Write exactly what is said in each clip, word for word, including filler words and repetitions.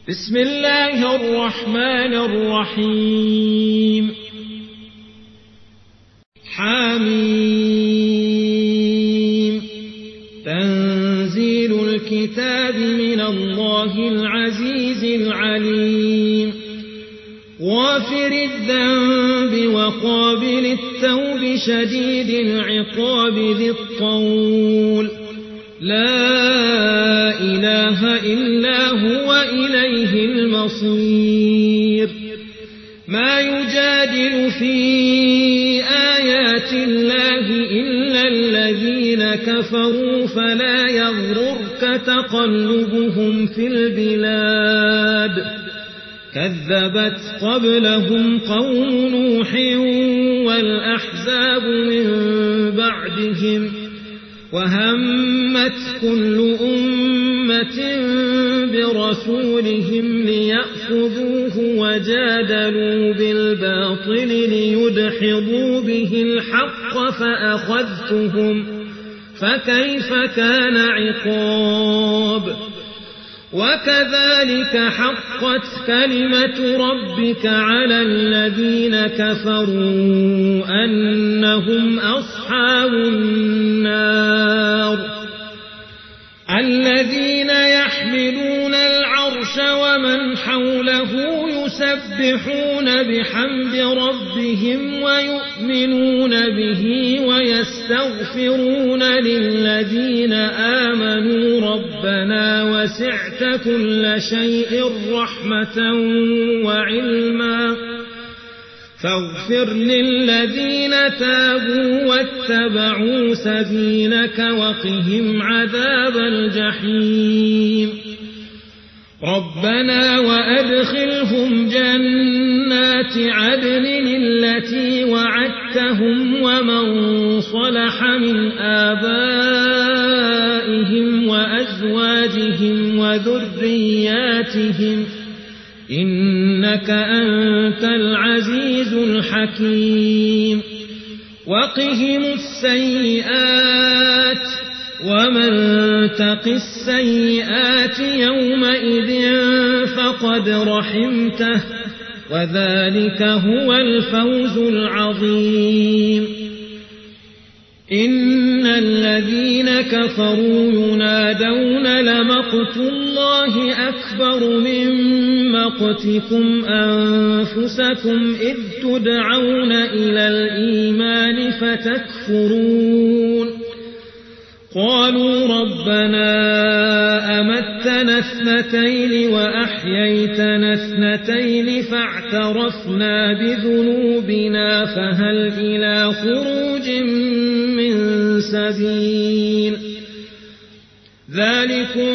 بسم الله الرحمن الرحيم. حميم. تنزيل الكتاب من الله العزيز العليم. غافر الذنب وقابل التوب شديد العقاب ذي الطول. لا إله إلا هو إليه المصير. ما يجادل في آيات الله إلا الذين كفروا فلا يغررك تقلبهم في البلاد. كذبت قبلهم قوم نوح والأحزاب من بعدهم وهمت كل أمة برسولهم ليأخذوه وجادلوا بالباطل ليدحضوا به الحق فأخذتهم فكيف كان عقاب. وكذلك حقت كلمة ربك على الذين كفروا أنهم أصحاب النار. الذين يحملون العرش ومن حوله يسبحون بحمد ربهم ويؤمنون به ويستغفرون للذين آمنوا ربنا وسعت كل شيء رحمة وعلما فاغفر للذين تابوا واتبعوا سبيلك وقهم عذاب الجحيم. ربنا وأدخلهم جنات عدن التي وعدتهم ومن صلح من آبائهم وأزواجهم وذرياتهم إنك أنت العزيز الحكيم. وقهم السيئات ومن تق السيئات يومئذ فقد رحمته وذلك هو الفوز العظيم. إن الذين كفروا ينادون لمقت الله أكبر من مقتكم أنفسكم إذ تدعون إلى الإيمان فتكفرون. قالوا ربنا أمتنا اثنتين وأحييتنا اثنتين فاعترفنا بذنوبنا فهل إلى خروج من سبيل. ذلكم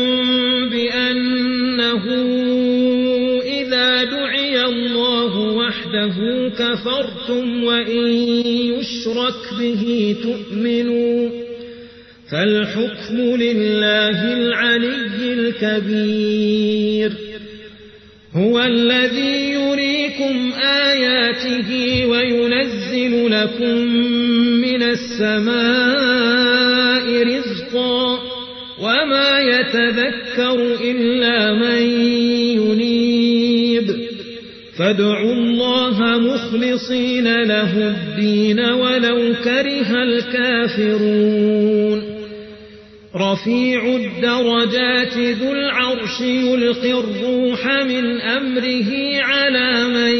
بأنه إذا دعي الله وحده كفرتم وإن يشرك به تؤمنوا فالحكم لله العلي الكبير. هو الذي يريكم آياته وينزل لكم من السماء رزقا وما يتذكر إلا من ينيب. فادعوا الله مخلصين له الدين ولو كره الكافرون. رفيع الدرجات ذو العرش يلقي الروح من أمره على من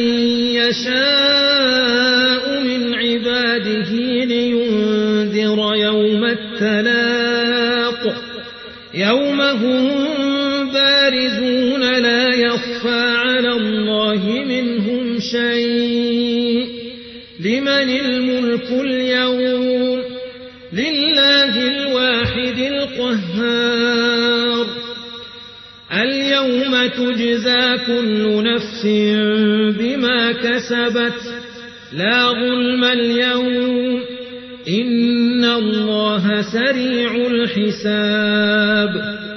يشاء من عباده لينذر يوم التلاق يوم هم بارزون لا يخفى على الله منهم شيء. لمن الملك اليوم لله الواحد القهار. اليوم تجزى كل نفس بما كسبت لا ظلم اليوم إن الله سريع الحساب.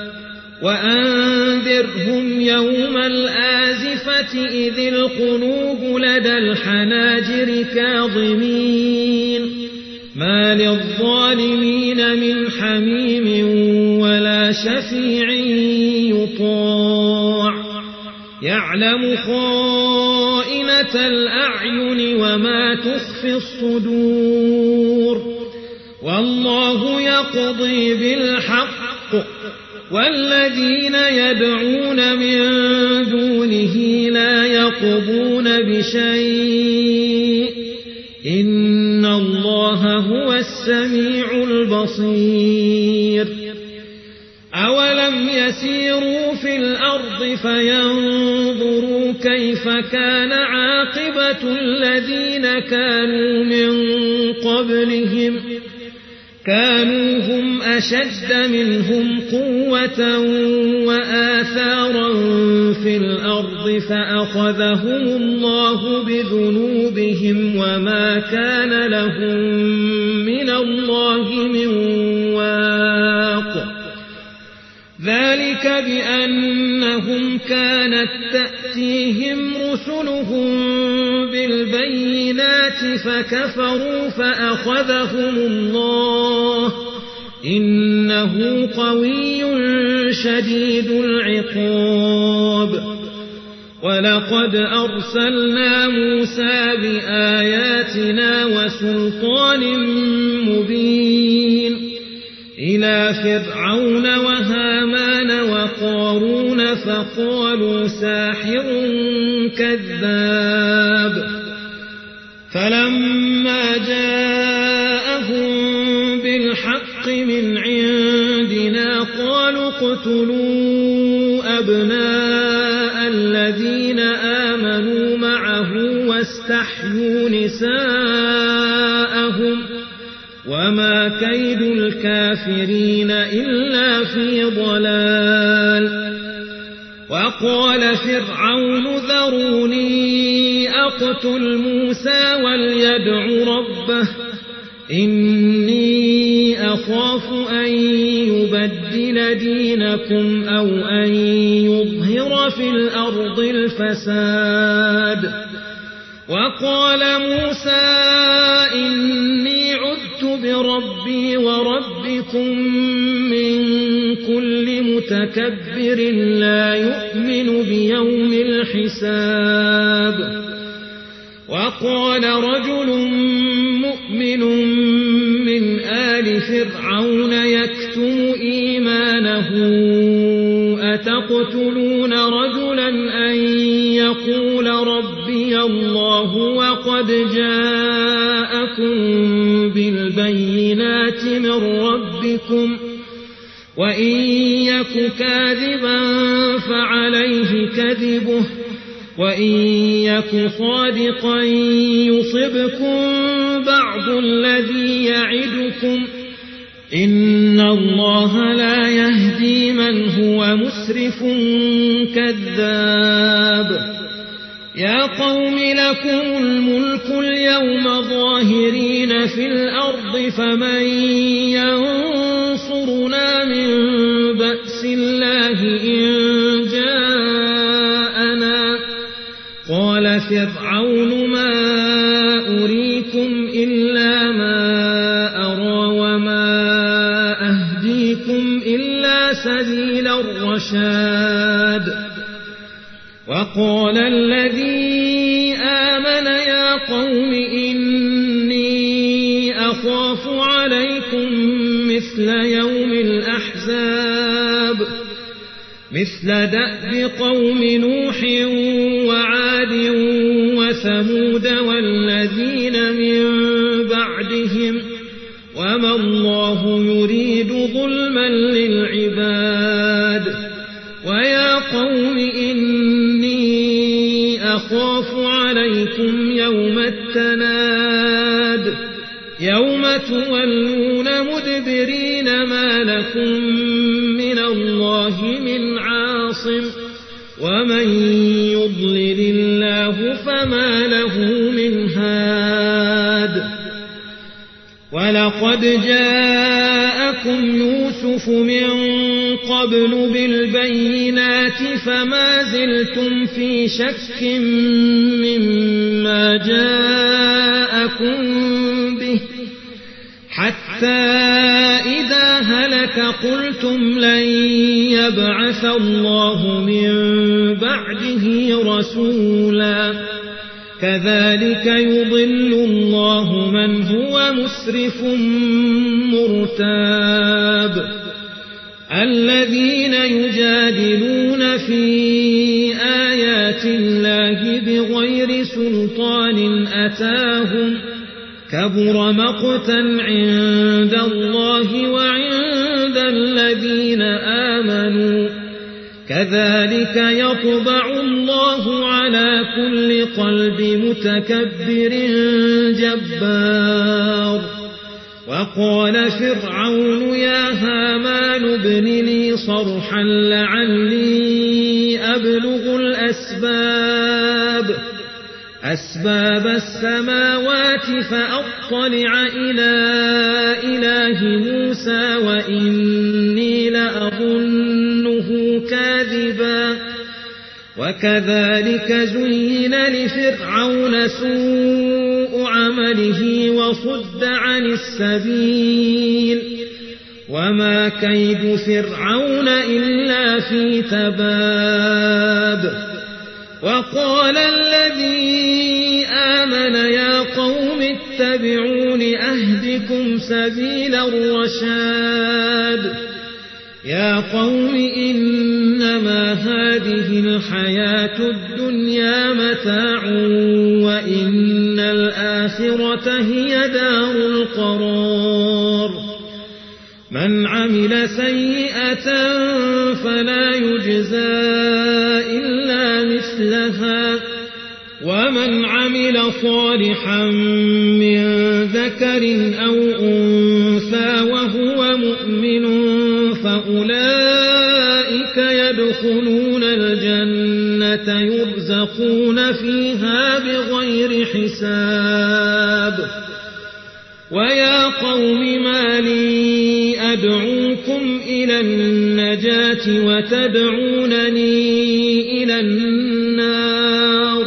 وأنذرهم يوم الآزفة إذ القلوب لدى الحناجر كاظمين ما للظالمين من حميم ولا شفيع يطاع يعلم خائنة الأعين وما تخفي الصدور والله يقضي بالحق والذين يدعون من دونه لا يقضون بشيء إن الله هو السميع البصير أولم يسيروا في الأرض فينظروا كيف كان عاقبة الذين كانوا من قبلهم كانوا هم أشد منهم قوة وآثارا في الأرض فأخذهم الله بذنوبهم وما كان لهم من الله من واق ذلك بأنهم كانت تأتيهم رسلهم بالبينات فكفروا فأخذهم الله إنه قوي شديد العقاب ولقد أرسلنا موسى بآياتنا وسلطان مبين إلى فرعون وهامان وقارون فقالوا ساحر كذاب فلما جاءهم بالحق من عندنا قالوا اقتلوا أبناء الذين آمنوا معه واستحيوا نساءهم وما كيد الكافرين إلا في ضلال وقال فرعون ذروني أقتل موسى وليدع ربه إني أخاف أن يبدل دينكم أو أن يظهر في الأرض الفساد وقال موسى إني عذت بربي وربكم من كل متكبر لا يؤمن بيوم الحساب وقال رجل مؤمن من آل فرعون يكتم إيمانه أتقتلون رجلا أن يقول ربي الله وقد جاءكم بالبينات من ربكم وإن يك كاذبا فعليه كذبه وإن يك صادقا يصبكم بعض الذي يعدكم إن الله لا يهدي من هو مسرف كذاب يا قوم لكم الملك اليوم ظاهرين في الأرض فمن ينصرنا من بأس الله إن جاءنا قال فرعون ما أريكم إلا ما أرى وما أهديكم إلا سبيل الرشاد وقال الذي آمن يا قوم إني أخاف عليكم مثل يوم الأحزاب مثل دأب قوم نوح وعاد وثمود والذين من بعدهم وما الله يريد ظلما للعباد ويا قوم إني أخاف عليكم يوم التناد يوم تولون مدبرين ما لكم من الله من عاصم ومن يضلل الله فما له من هاد ولقد جاءكم يوسف من قبل بالبينات فما زلتم في شك مما جاءكم به حتى إذا هلك قلتم قلتم لن يبعث الله من بعده رسولا كذلك يضل الله من هو مسرف مرتاب الذين يجادلون في آيات الله بغير سلطان أتاهم كبر مقتا عند الله وعند الذين آمنوا كذلك يطبع الله على كل قلب متكبر جبار وقال فرعون يا هامان ابن لي صرحا لعلي أبلغ الأسباب أسباب السماوات فأطلع إلى إله موسى وإني لأظنه كاذبا وكذلك زين لفرعون سوء عمله وصد عن السبيل وما كيد فرعون إلا في تباب وقال الذي آمن يا قوم اتبعون أهدكم سبيل الرشاد يا قوم إنما هذه الحياة الدنيا متاع وإن الآخرة هي دار القرار من عمل سيئة فلا يجزى إلا مثلها ومن عمل صالحا من ذكر أو أنثى وهو مؤمن فأولئك يدخلون الجنة يرزقون فيها بغير حساب ويا قوم ما لي أدعوكم إلى النجاة وتدعونني إلى النار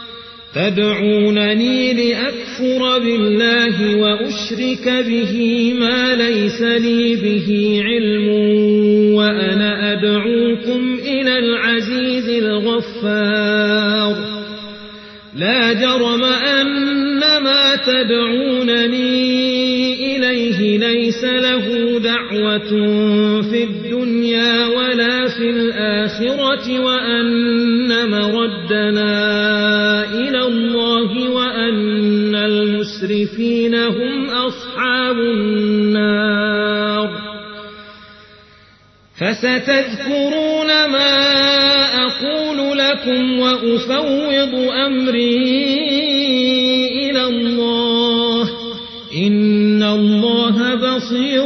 تدعونني لأكفر بالله وأشرك به ما ليس لي به علم وأنا أدعوكم إلى العزيز الغفار لا جرم أن ما تدعونني إليه ليس له دعوة في الدنيا ولا في الآخرة وأن مردنا إلى الله وأن المسرفين هم أصحاب النار فستذكرون ما أقول لكم وأفوض أمري إلى الله إن الله بصير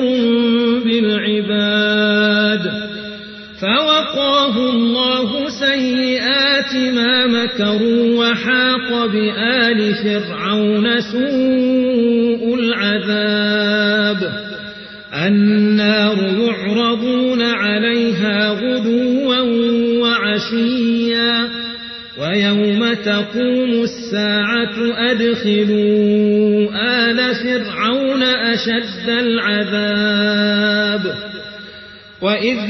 بالعباد فوقاه الله سيئات ما مكروا وحاق بآل فرعون سوء العذاب النار يعرضون عليها غدوا وعشيا ويوم تقوم الساعة أدخلوا آل فرعون أشد العذاب وإذ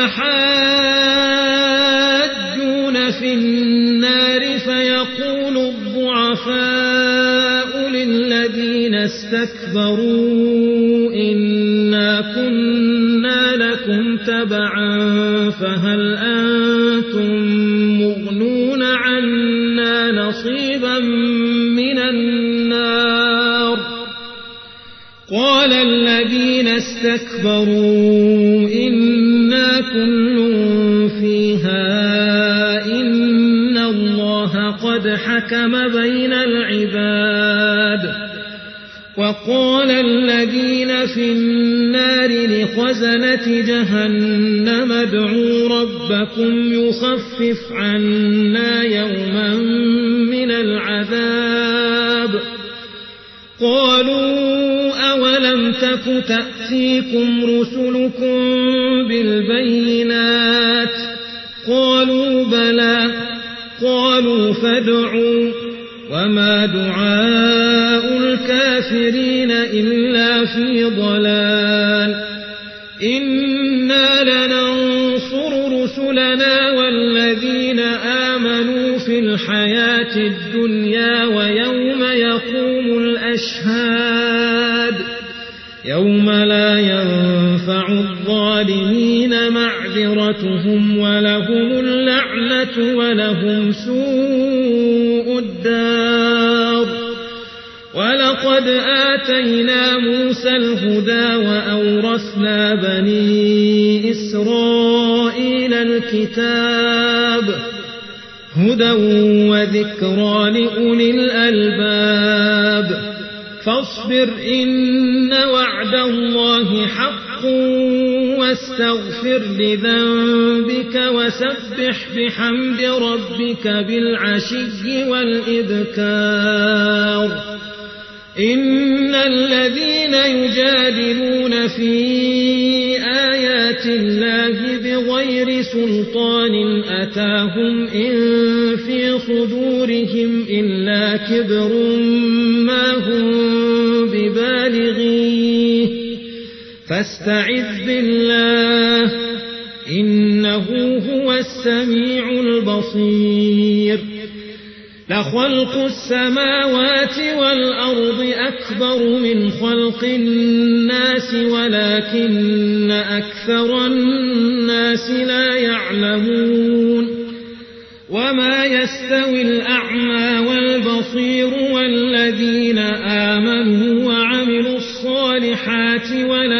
يتحاجون في النار فيقول الضعفاء للذين استكبروا إنا كنا لكم تبعا فهل أنتم مغنون عنا نصيبا من النار قال الذين استكبروا إنا كل فيها إن الله قد حكم بين العباد وقال الذين في النار لخزنة جهنم ادعوا ربكم يخفف عنا يوما من العذاب قالوا أولم تك تأتيكم رسلكم بالبينات قالوا بلى قالوا فادعوا وما دعاء الكافرين إلا في ضلال إنا لننصر رسلنا والذين آمنوا في الحياة الدنيا ويوم يقوم الأشهاد يوم لا ينفع الظالمين معذرتهم ولهم اللعنة ولهم سوء الدار. ولقد آتينا موسى الهدى وأورثنا بني إسرائيل الكتاب هدى وذكرى لأولي الألباب. فاصبر إن وعد الله حق واستغفر لذنبك وسبح بحمد ربك بالعشي والإبكار. إن الذين يجادلون في آيات الله بغير سلطان أتاهم إن في صدورهم إلا كبر ما هم ببالغيه فاستعذ بالله إنه هو السميع البصير. لخلق السماوات والأرض أكبر من خلق الناس ولكن أكثر الناس لا يعلمون. وما يستوي الأعمى والبصير والذين آمنوا وعملوا الصالحات ولا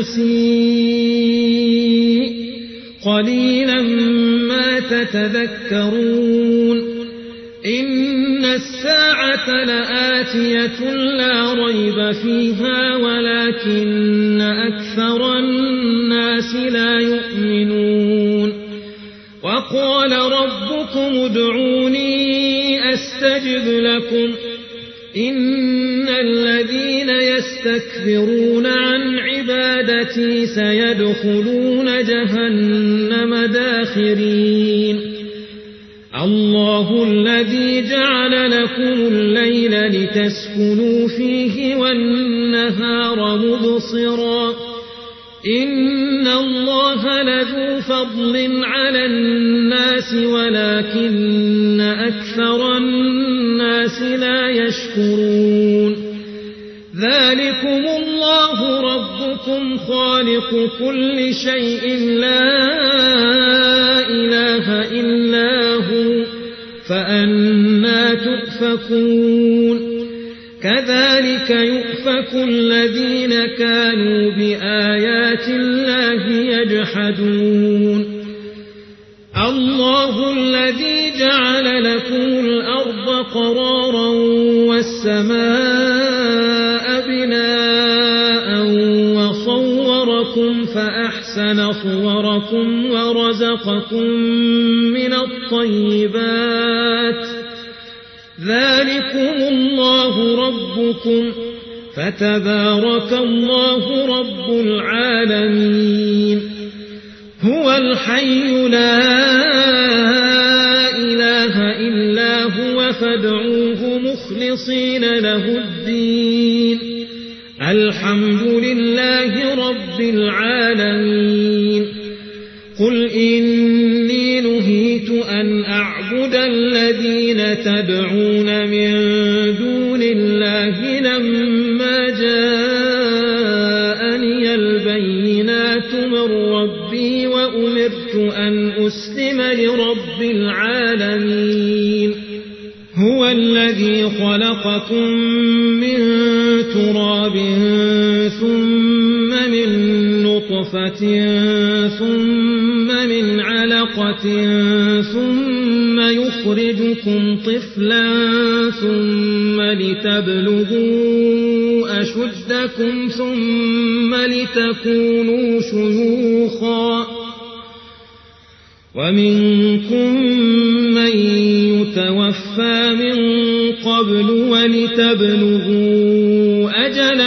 المسيء قليلا ما تتذكرون. إن الساعة لآتية لا ريب فيها ولكن أكثر الناس لا يؤمنون. وقال ربكم ادعوني أستجب لكم إن الذين يستكبرون عن عبادتي سيدخلون جهنم داخرين. الله الذي جعل لكم الليل لتسكنوا فيه والنهار مبصرا إن الله لذو فضل على الناس ولكن أكثر الناس لا يشكرون. ذلكم الله ربكم خالق كل شيء لا إله إلا هو فأنى تؤفكون. كذلك يؤفك الذين كانوا بآيات الله يجحدون. الله الذي جعل لكم الأرض قرارا والسماء بناء وصوركم فأحسن صوركم ورزقكم من الطيبات. ذلكم الله ربكم فتبارك الله رب العالمين. هو الحي لا إله إلا هو فادعوه مخلصين له الدين. الحمد لله رب العالمين. قل إني نهيت أن أعبد الذين تدعون من دون الله لما جاءني البينات من ربي وأمرت أن أسلم لرب العالمين. هو الذي خلقكم من تراب ثم من نطفة ثم من علقة ثم يخرجكم طفلا ثم لتبلغوا أشدكم ثم لتكونوا شيوخا ومنكم من يتوفى من قبل ولتبلغوا أجلا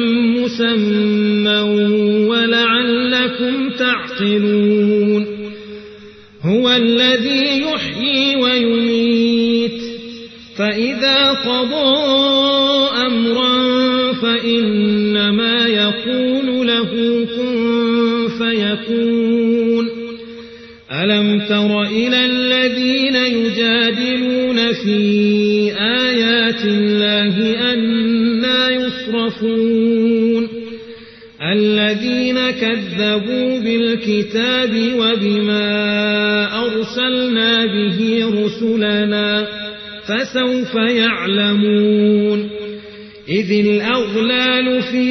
مسمى ولعلكم تعقلون. هو الذي يحيي ويميت فإذا قضى أمرا فإنما يقول له كن فيكون. يكون ألم تر إلى الذين يجادلون في آيات الله أنى يصرفون الذين كذبوا بالكتاب وبما أرسلنا به رسلنا فسوف يعلمون إذ الأغلال في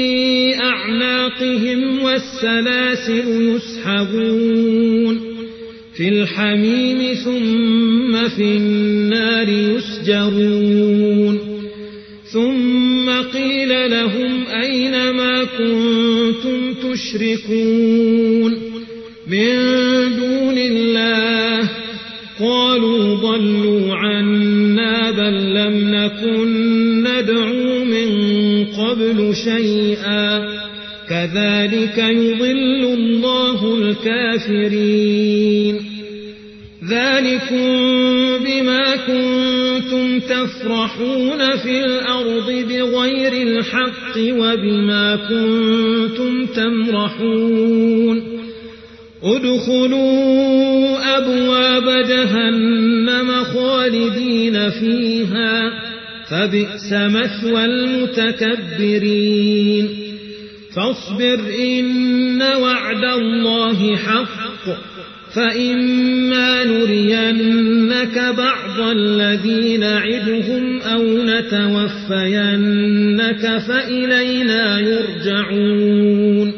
أعناقهم والسلاسل يسحبون في الحميم ثم في النار يسجرون ثم قيل لهم أين ما كنتم تشركون من دون الله قالوا ضلوا عنا بل لم نكن ندعو من قبل شيئا كذلك يضل الله الكافرين ذلكم بما كنتم تفرحون في الأرض بغير الحق وبما كنتم تمرحون ادخلوا أبواب جهنم خالدين فيها فبئس مثوى المتكبرين فاصبر إن وعد الله حق فإما نرينك بعض الذي نعدهم أو نتوفينك فإلينا يرجعون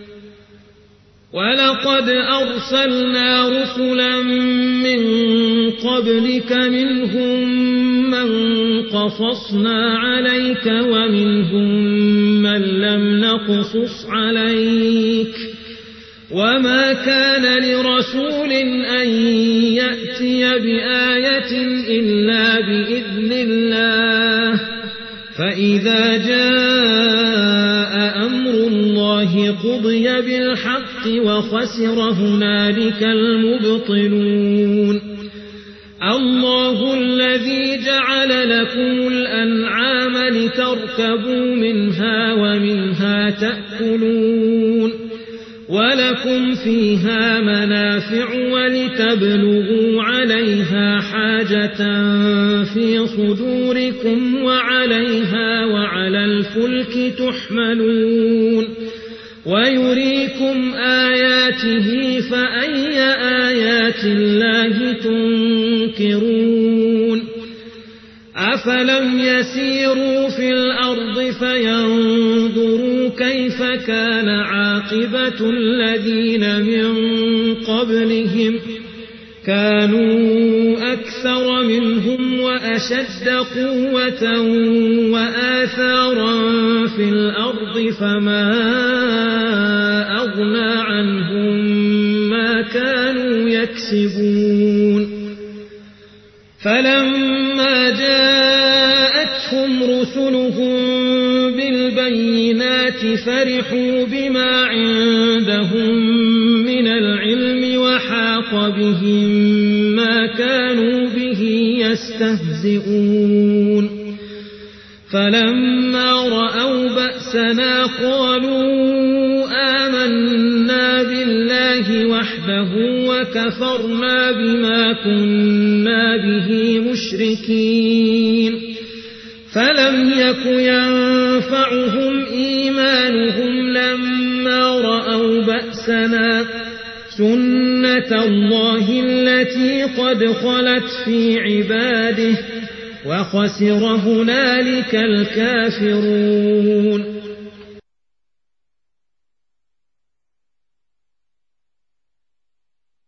ولقد أرسلنا رسلا من قبلك منهم من قصصنا عليك ومنهم من لم نقصص عليك وما كان لرسول أن يأتي بآية إلا بإذن الله فإذا جاء أمر الله قضي بالحق وخسر هنالك المبطلون الله الذي جعل لكم الأنعام لتركبوا منها ومنها تأكلون ولكم فيها منافع ولتبلغوا عليها حاجة في صدوركم وعليها وعلى الفلك تحملون ويريكم آياته فأي آيات الله تنكرون أفلم يسيروا في الأرض فينظروا كيف كان عاقبة الذين من قبلهم كانوا أكثر منهم وأشد قوة وآثارا في الأرض فما أغنى عنهم ما كانوا يكسبون فلما جاءتهم رسلهم بالبينات فرحوا بما عندهم من العلم وحاق بهم ما كانوا به يستهزئون فلما رأوا بأسنا قالوا آمنا بالله وحده وكفرنا بما كنا به مشركين فلم يك ينفعهم إيمانهم لما رأوا بأسنا سنة الله التي قد خلت في عباده وخسر هنالك الكافرون